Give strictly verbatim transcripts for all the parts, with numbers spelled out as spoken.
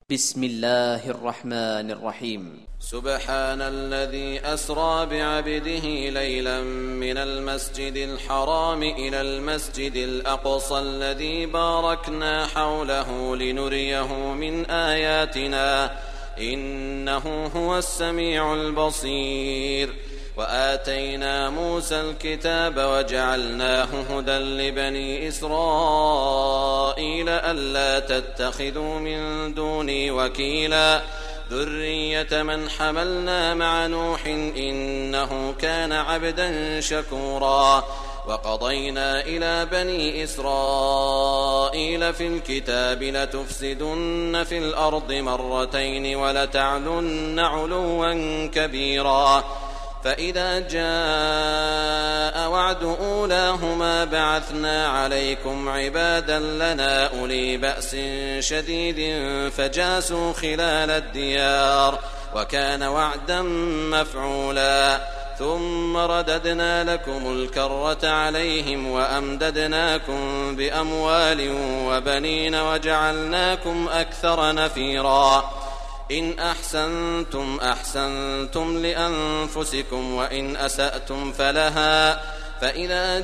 بسم الله الرحمن الرحيم. سبحان الذي أسرى بعبده ليلا من المسجد الحرام إلى المسجد الأقصى الذي باركنا حوله لنريه من آياتنا إنه هو السميع البصير. وآتينا موسى الكتاب وجعلناه هدى لبني إسرائيل ألا تتخذوا من دوني وكيلا ذرية من حملنا مع نوح إنه كان عبدا شكورا. وقضينا إلى بني إسرائيل في الكتاب لتفسدن في الأرض مرتين ولتعلن علوا كبيرا. فإذا جاء وعد أولاهما بعثنا عليكم عبادا لنا أولي بأس شديد فجاسوا خلال الديار وكان وعدا مفعولا. ثم رددنا لكم الكرة عليهم وأمددناكم بأموال وبنين وجعلناكم أكثر نفيرا. إن أحسنتم أحسنتم لأنفسكم وإن أسأتم فلها. فإذا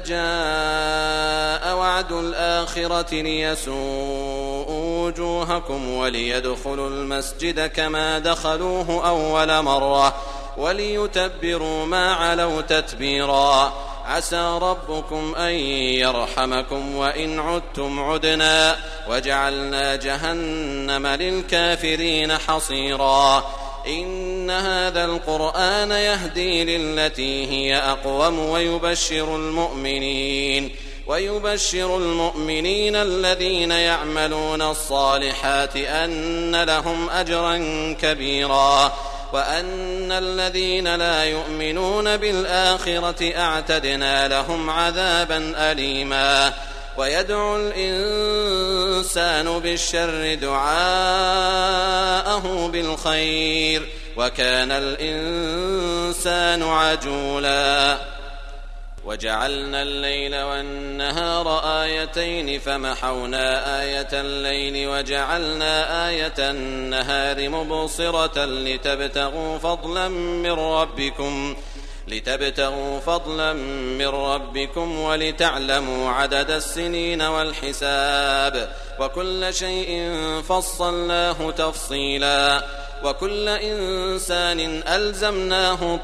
جاء وعد الآخرة ليسوءوا وجوهكم وليدخلوا المسجد كما دخلوه أول مرة وليتبروا ما علوا تتبيرا. عسى ربكم أن يرحمكم وإن عدتم عدنا وجعلنا جهنم للكافرين حصيرا. إن هذا القرآن يهدي للتي هي أقوم ويبشر المؤمنين ويبشر المؤمنين الذين يعملون الصالحات أن لهم أجرا كبيرا وأن الذين لا يؤمنون بالآخرة أعتدنا لهم عذابا أليما. ويدعو الإنسان بالشر دعاءه بالخير وكان الإنسان عجولا. وجعلنا الليل والنهار آيتين فمحونا آية الليل وجعلنا آية النهار مبصرة لتبتغوا فضلا من ربكم لتبتغوا فضلا من ربكم ولتعلموا عدد السنين والحساب وكل شيء فصلناه تفصيلا. وكل إنسان ألزمناه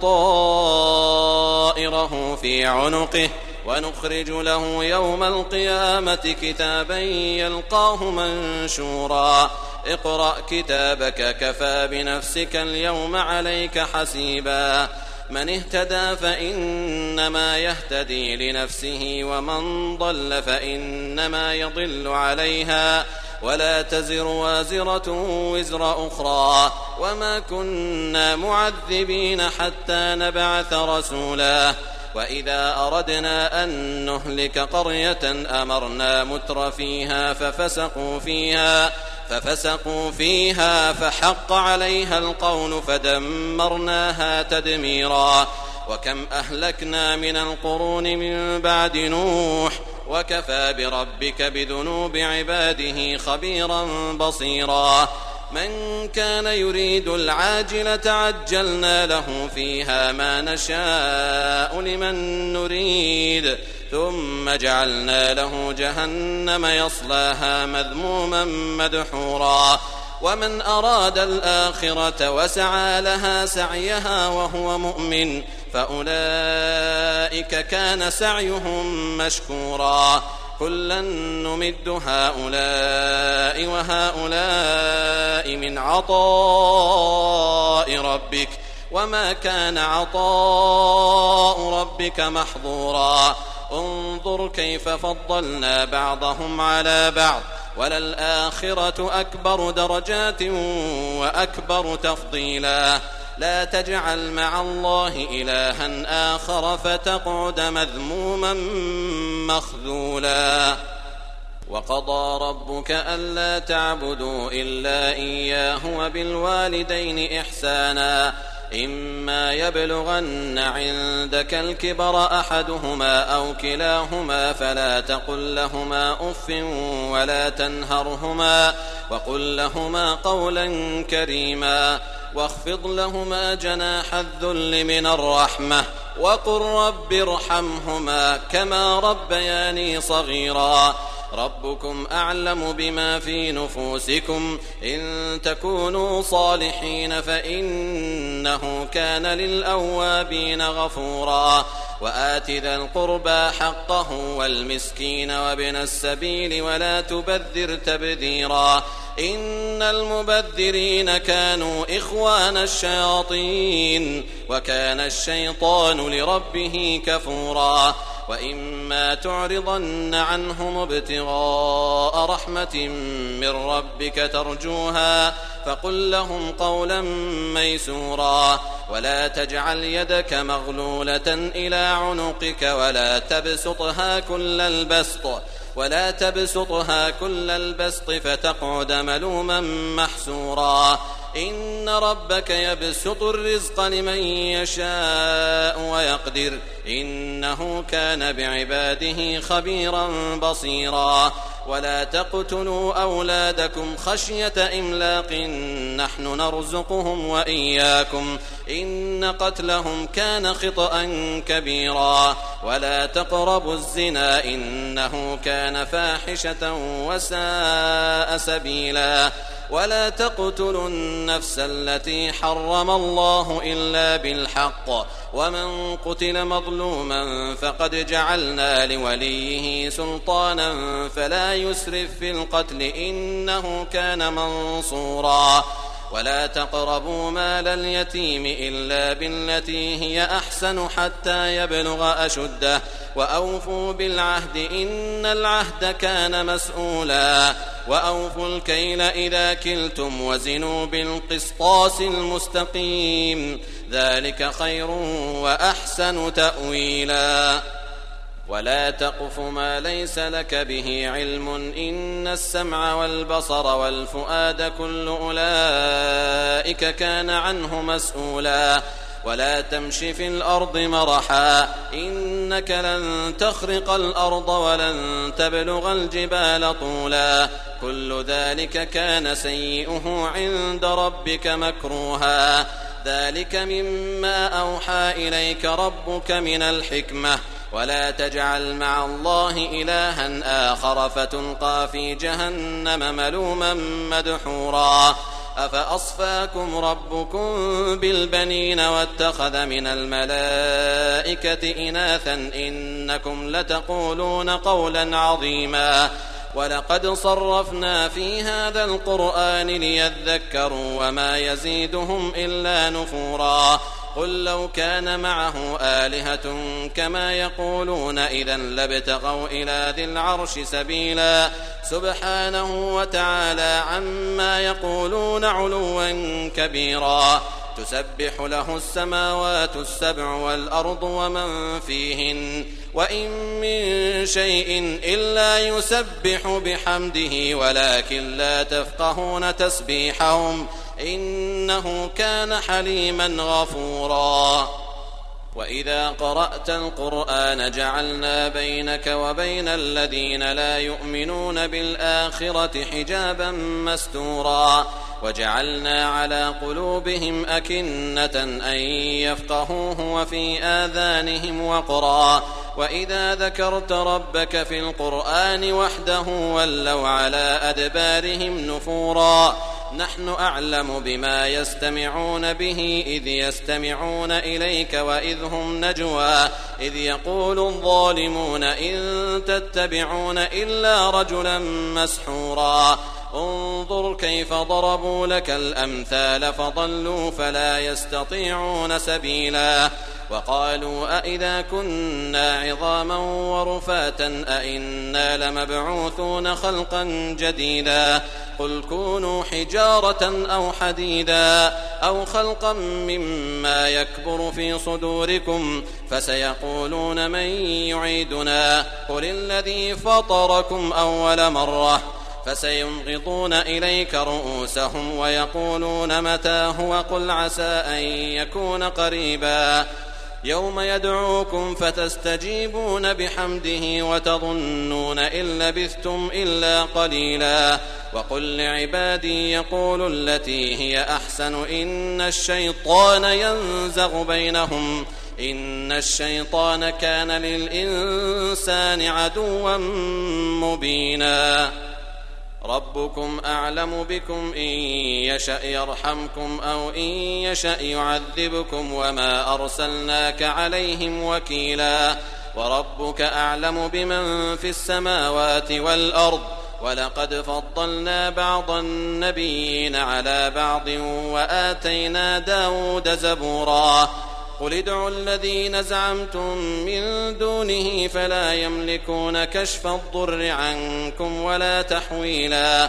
طائره في عنقه ونخرج له يوم القيامة كتابا يلقاه منشورا. اقرأ كتابك كفى بنفسك اليوم عليك حسيبا. من اهتدى فإنما يهتدي لنفسه ومن ضل فإنما يضل عليها ولا تزر وازرة وزر أخرى وما كنا معذبين حتى نبعث رسولا. وإذا أردنا أن نهلك قرية أمرنا متر فيها ففسقوا فيها ففسقوا فيها فحق عليها القول فدمرناها تدميرا. وكم أهلكنا من القرون من بعد نوح وكفى بربك بذنوب عباده خبيرا بصيرا. من كان يريد العاجلة عجلنا له فيها ما نشاء لمن نريد ثم جعلنا له جهنم يصلاها مذموما مدحورا. ومن أراد الآخرة وسعى لها سعيها وهو مؤمن فأولئك كان سعيهم مشكورا. كلا نمد هؤلاء وهؤلاء من عطاء ربك وما كان عطاء ربك محظورا. انظر كيف فضلنا بعضهم على بعض وللآخرة أكبر درجات وأكبر تفضيلا. لا تجعل مع الله إلها آخر فتقعد مذموما مخذولا. وقضى ربك ألا تعبدوا إلا إياه وبالوالدين إحسانا إما يبلغن عندك الكبر أحدهما أو كلاهما فلا تقل لهما أف ولا تنهرهما وقل لهما قولا كريما واخفض لهما جناح الذل من الرحمة وقل رب ارحمهما كما ربياني صغيرا ربكم أعلم بما في نفوسكم إن تكونوا صالحين فإنه كان للأوابين غفورا وآت ذا القربى حقه والمسكين وابن السبيل ولا تبذر تبذيرا إن المبذرين كانوا إخوان الشياطين وكان الشيطان لربه كفورا وإما تعرضن عنهم ابتغاء رحمة من ربك ترجوها فقل لهم قولا ميسورا ولا تجعل يدك مغلولة إلى عنقك ولا تبسطها كل البسط ولا تبسطها كل البسط فتقعد ملوما محسورا إن ربك يبسط الرزق لمن يشاء ويقدر إنه كان بعباده خبيرا بصيرا ولا تقتلوا أولادكم خشية إملاق نحن نرزقهم وإياكم إن قتلهم كان خطأ كبيرا ولا تقربوا الزنا إنه كان فاحشة وساء سبيلا ولا تقتلوا النفس التي حرم الله إلا بالحق ومن قتل مظلوما فقد جعلنا لوليه سلطانا فلا يسرف في القتل إنه كان منصورا ولا تقربوا مال اليتيم إلا بالتي هي أحسن حتى يبلغ أشده وأوفوا بالعهد إن العهد كان مسؤولا وأوفوا الكيل إذا كلتم وزنوا بالقسطاس المستقيم ذلك خير وأحسن تأويلا ولا تقف ما ليس لك به علم إن السمع والبصر والفؤاد كل أولئك كان عنه مسؤولا ولا تمش في الأرض مرحا إنك لن تخرق الأرض ولن تبلغ الجبال طولا كل ذلك كان سيئه عند ربك مكروها ذلك مما أوحى إليك ربك من الحكمة ولا تجعل مع الله إلها آخر فتلقى في جهنم ملوما مدحورا أفأصفاكم ربكم بالبنين واتخذ من الملائكة إناثا إنكم لتقولون قولا عظيما ولقد صرفنا في هذا القرآن ليذكروا وما يزيدهم إلا نفورا قل لو كان معه آلهة كما يقولون إذا لابتغوا إلى ذي العرش سبيلا سبحانه وتعالى عما يقولون علوا كبيرا تسبح له السماوات السبع والأرض ومن فيهن وإن من شيء إلا يسبح بحمده ولكن لا تفقهون تسبيحهم إنه كان حليما غفورا وإذا قرأت القرآن جعلنا بينك وبين الذين لا يؤمنون بالآخرة حجابا مستورا وجعلنا على قلوبهم أكنة أن يفقهوه وفي آذانهم وقرا وإذا ذكرت ربك في القرآن وحده ولوا على أدبارهم نفورا نحن أعلم بما يستمعون به إذ يستمعون إليك وإذ هم نجوى إذ يقول الظالمون إن تتبعون إلا رجلا مسحورا انظر كيف ضربوا لك الأمثال فضلوا فلا يستطيعون سبيلا وقالوا أئذا كنا عظاما ورفاتا أئنا لمبعوثون خلقا جديدا قل كونوا حجارة أو حديدا أو خلقا مما يكبر في صدوركم فسيقولون من يعيدنا قل الذي فطركم أول مرة فسينغضون إليك رؤوسهم ويقولون متى هو قل عسى أن يكون قريبا يوم يدعوكم فتستجيبون بحمده وتظنون إن لبثتم إلا قليلا وقل لعبادي يقولوا التي هي أحسن إن الشيطان ينزغ بينهم إن الشيطان كان للإنسان عدوا مبينا ربكم أعلم بكم إن يشأ يرحمكم أو إن يشأ يعذبكم وما أرسلناك عليهم وكيلا وربك أعلم بمن في السماوات والأرض ولقد فضلنا بعض النبيين على بعض وآتينا داود زبورا قل ادعوا الذين زعمتم من دونه فلا يملكون كشف الضر عنكم ولا تحويلا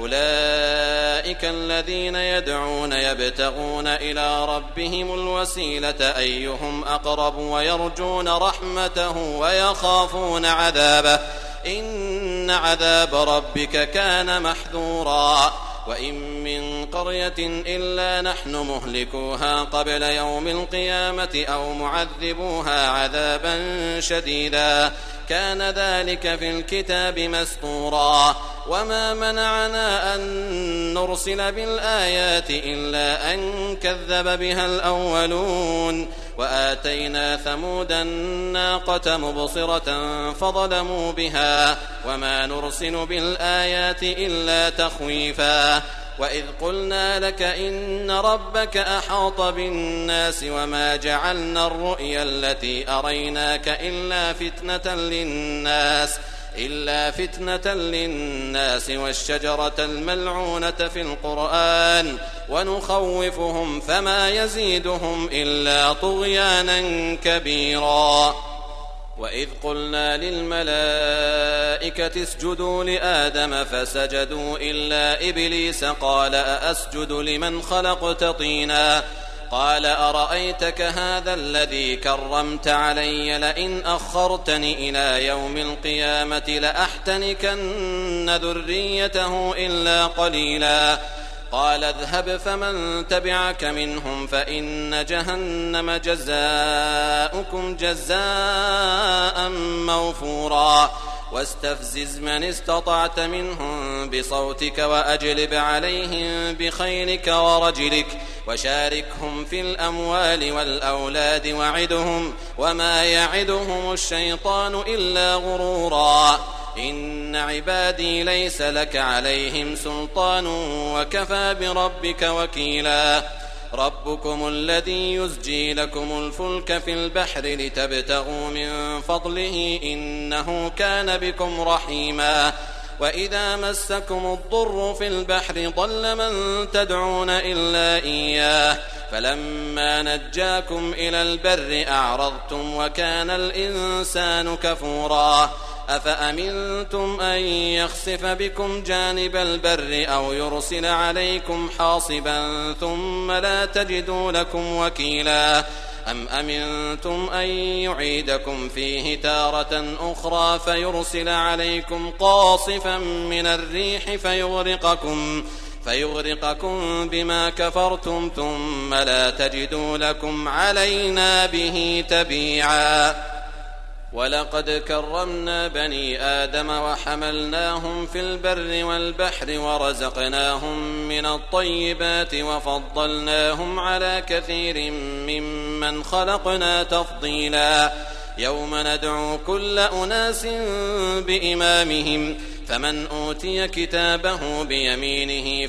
أولئك الذين يدعون يبتغون إلى ربهم الوسيلة أيهم أقرب ويرجون رحمته ويخافون عذابه إن عذاب ربك كان محذورا وإن من قرية إلا نحن مهلكوها قبل يوم القيامة أو معذبوها عذابا شديدا كان ذلك في الكتاب مسطورا وما منعنا أن نرسل بالآيات إلا أن كذب بها الأولون وآتينا ثمود الناقة مبصرة فظلموا بها وما نرسل بالآيات إلا تخويفا وإذ قلنا لك إن ربك أحاط بالناس وما جعلنا الرؤيا التي أريناك إلا فتنة للناس إلا فتنة للناس والشجرة الملعونة في القرآن ونخوفهم فما يزيدهم إلا طغيانا كبيرا وإذ قلنا للملائكة اسجدوا لآدم فسجدوا إلا إبليس قال أأسجد لمن خلقت طينا قال أرأيتك هذا الذي كرمت علي لئن أخرتني إلى يوم القيامة لأحتنكن ذريته إلا قليلا قال اذهب فمن تبعك منهم فإن جهنم جزاؤكم جزاء موفورا واستفزز من استطعت منهم بصوتك وأجلب عليهم بخيلك ورجلك وشاركهم في الأموال والأولاد وعدهم وما يعدهم الشيطان إلا غرورا إن عبادي ليس لك عليهم سلطان وكفى بربك وكيلا ربكم الذي يزجي لكم الفلك في البحر لتبتغوا من فضله إنه كان بكم رحيما وإذا مسكم الضر في البحر ضل من تدعون إلا إياه فلما نجاكم إلى البر أعرضتم وكان الإنسان كفورا أفأمنتم أن يخسف بكم جانب البر أو يرسل عليكم حاصبا ثم لا تجدوا لكم وكيلا أم أمنتم أن يعيدكم فيه تارة أخرى فيرسل عليكم قاصفا من الريح فيغرقكم فيغرقكم بما كفرتم ثم لا تجدوا لكم علينا به تبيعا ولقد كرمنا بني آدم وحملناهم في البر والبحر ورزقناهم من الطيبات وفضلناهم على كثير ممن خلقنا تفضيلا يوم ندعو كل أناس بإمامهم فمن أوتي كتابه بيمينه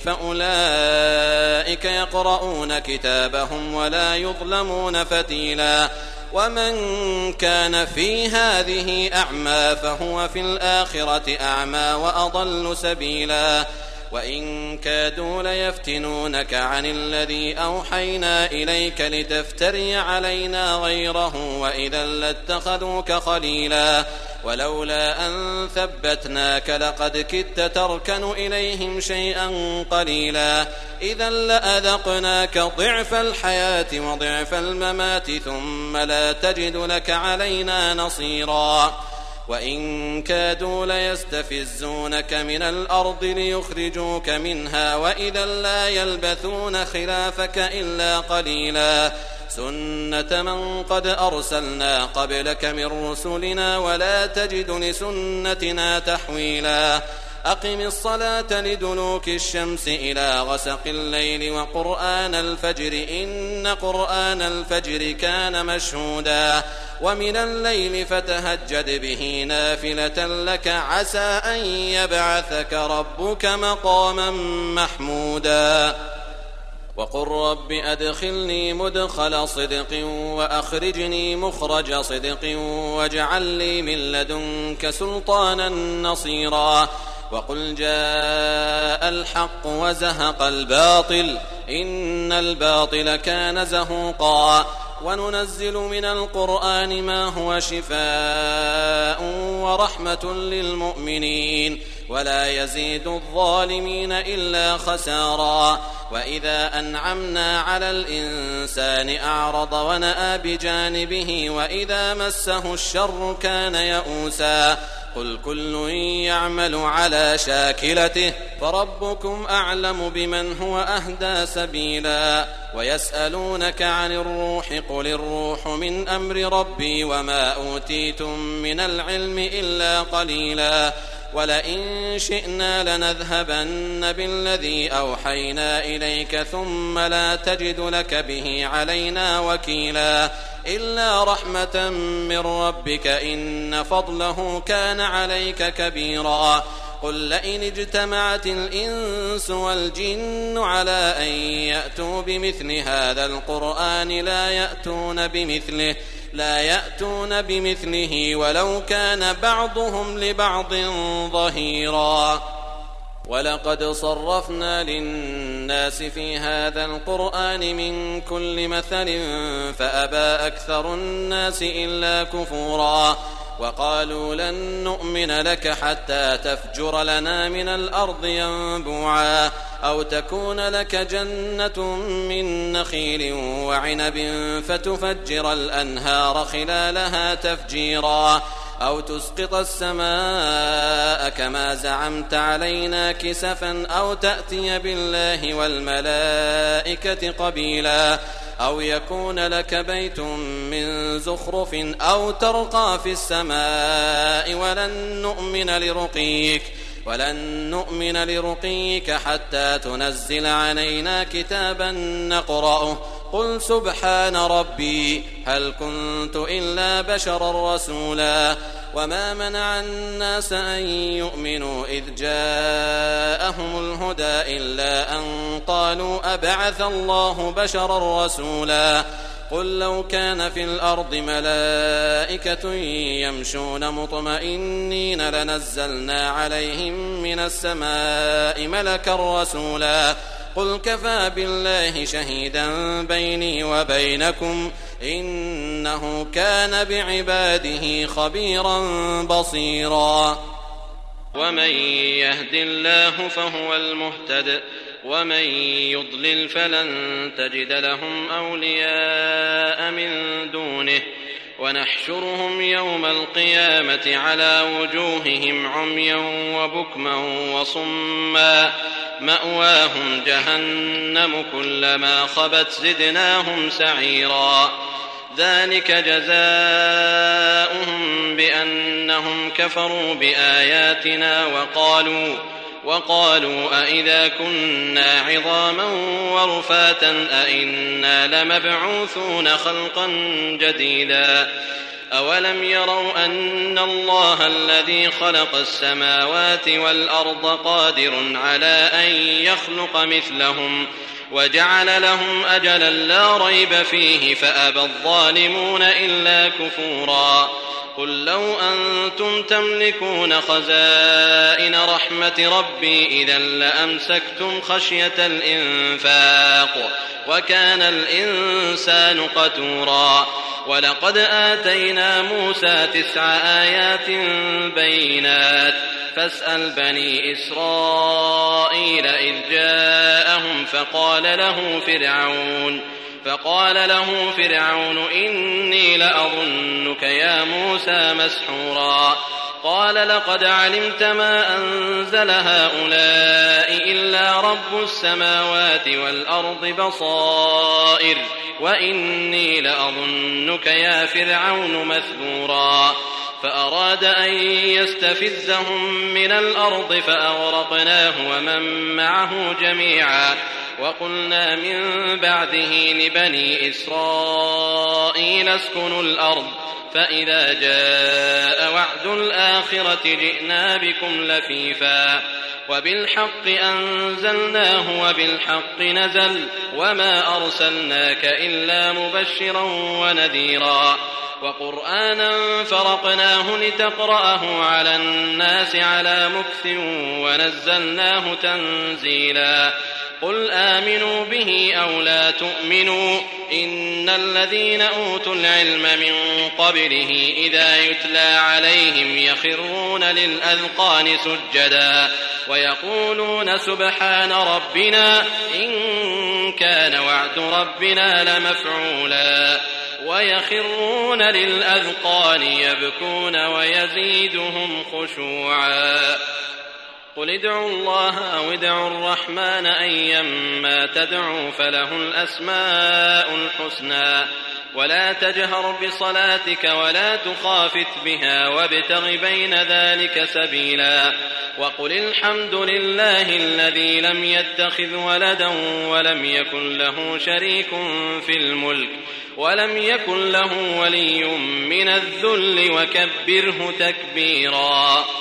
فأولئك يقرؤون كتابهم ولا يظلمون فتيلا ومن كان في هذه أعمى فهو في الآخرة أعمى وأضل سبيلا وإن كادوا ليفتنونك عن الذي أوحينا إليك لتفتري علينا غيره وإذا لاتخذوك خليلا ولولا أن ثبتناك لقد كدت تركن إليهم شيئا قليلا إذا لأذقناك ضعف الحياة وضعف الممات ثم لا تجد لك علينا نصيرا وإن كادوا ليستفزونك من الأرض ليخرجوك منها وإذا لا يلبثون خلافك إلا قليلا سنة من قد أرسلنا قبلك من رسلنا ولا تجد لسنتنا تحويلا أقم الصلاة لدلوك الشمس إلى غسق الليل وقرآن الفجر إن قرآن الفجر كان مشهودا ومن الليل فتهجد به نافلة لك عسى أن يبعثك ربك مقاما محمودا وقل رب أدخلني مدخل صدق وأخرجني مخرج صدق واجعل لي من لدنك سلطانا نصيرا وقل جاء الحق وزهق الباطل إن الباطل كان زهوقا وننزل من القرآن ما هو شفاء ورحمة للمؤمنين ولا يزيد الظالمين إلا خسارا وإذا أنعمنا على الإنسان أعرض ونأى بجانبه وإذا مسه الشر كان يئوسا قل كل يعمل على شاكلته فربكم أعلم بمن هو أهدى سبيلا ويسألونك عن الروح قل الروح من أمر ربي وما أوتيتم من العلم إلا قليلا ولئن شئنا لنذهبن بالذي أوحينا إليك ثم لا تجد لك به علينا وكيلا إلا رحمة من ربك إن فضله كان عليك كبيرا قل لئن اجتمعت الإنس والجن على أن يأتوا بمثل هذا القرآن لا يأتون بمثله لا يأتون بمثله ولو كان بعضهم لبعض ظهيرا ولقد صرفنا للناس في هذا القرآن من كل مثل فأبى أكثر الناس إلا كفورا وقالوا لن نؤمن لك حتى تفجر لنا من الأرض ينبوعا أو تكون لك جنة من نخيل وعنب فتفجر الأنهار خلالها تفجيرا أو تسقط السماء كما زعمت علينا كسفا أو تأتي بالله والملائكة قبيلا أو يكون لك بيت من زخرف أو ترقى في السماء ولن نؤمن لرقيك ولن نؤمن لرقيك حتى تنزل علينا كتابا نقرأه قل سبحان ربي هل كنت إلا بشرا رسولا وما منع الناس أن يؤمنوا إذ جاءهم الهدى إلا أن قالوا أبعث الله بشرا رسولا قل لو كان في الأرض ملائكة يمشون مطمئنين لنزلنا عليهم من السماء ملكا رسولا قل كفى بالله شهيدا بيني وبينكم إنه كان بعباده خبيرا بصيرا ومن يهد الله فهو المهتد ومن يضلل فلن تجد لهم أولياء من دونه ونحشرهم يوم القيامة على وجوههم عميا وبكما وصما مأواهم جهنم كلما خبت زدناهم سعيرا ذلك جزاؤهم بأنهم كفروا بآياتنا وقالوا وقالوا أئذا كنا عظاما ورفاتا أئنا لمبعوثون خلقا جديدا أولم يروا أن الله الذي خلق السماوات والأرض قادر على أن يخلق مثلهم وجعل لهم أجلا لا ريب فيه فأبى الظالمون إلا كفورا قل لو أنتم تملكون خزائن رحمة ربي إذا لأمسكتم خشية الإنفاق وكان الإنسان قتورا ولقد آتينا موسى تسع آيات بينات فاسأل بني إسرائيل إذ جاءهم فقال له فرعون فقال له فرعون إني لأظنك يا موسى مسحورا قال لقد علمت ما أنزل هؤلاء إلا رب السماوات والأرض بصائر وإني لأظنك يا فرعون مثبورا فأراد أن يستفزهم من الأرض فأغرقناه ومن معه جميعا وقلنا من بعده لبني إسرائيل اسكنوا الأرض فإذا جاء وعد الآخرة جئنا بكم لفيفا وبالحق أنزلناه وبالحق نزل وما أرسلناك إلا مبشرا ونذيرا وقرآنا فرقناه لتقرأه على الناس على مكث ونزلناه تنزيلا قل آمنوا به أو لا تؤمنوا إن الذين أوتوا العلم من قبله إذا يتلى عليهم يخرون للأذقان سجدا ويقولون سبحان ربنا إن كان وعد ربنا لمفعولا ويخرون للأذقان يبكون ويزيدهم خشوعا قل ادعوا الله أو ادعوا الرحمن أيما تدعوا فله الأسماء الحسنى ولا تجهر بصلاتك ولا تخافت بها وابتغ بين ذلك سبيلا وقل الحمد لله الذي لم يتخذ ولدا ولم يكن له شريك في الملك ولم يكن له ولي من الذل وكبره تكبيرا.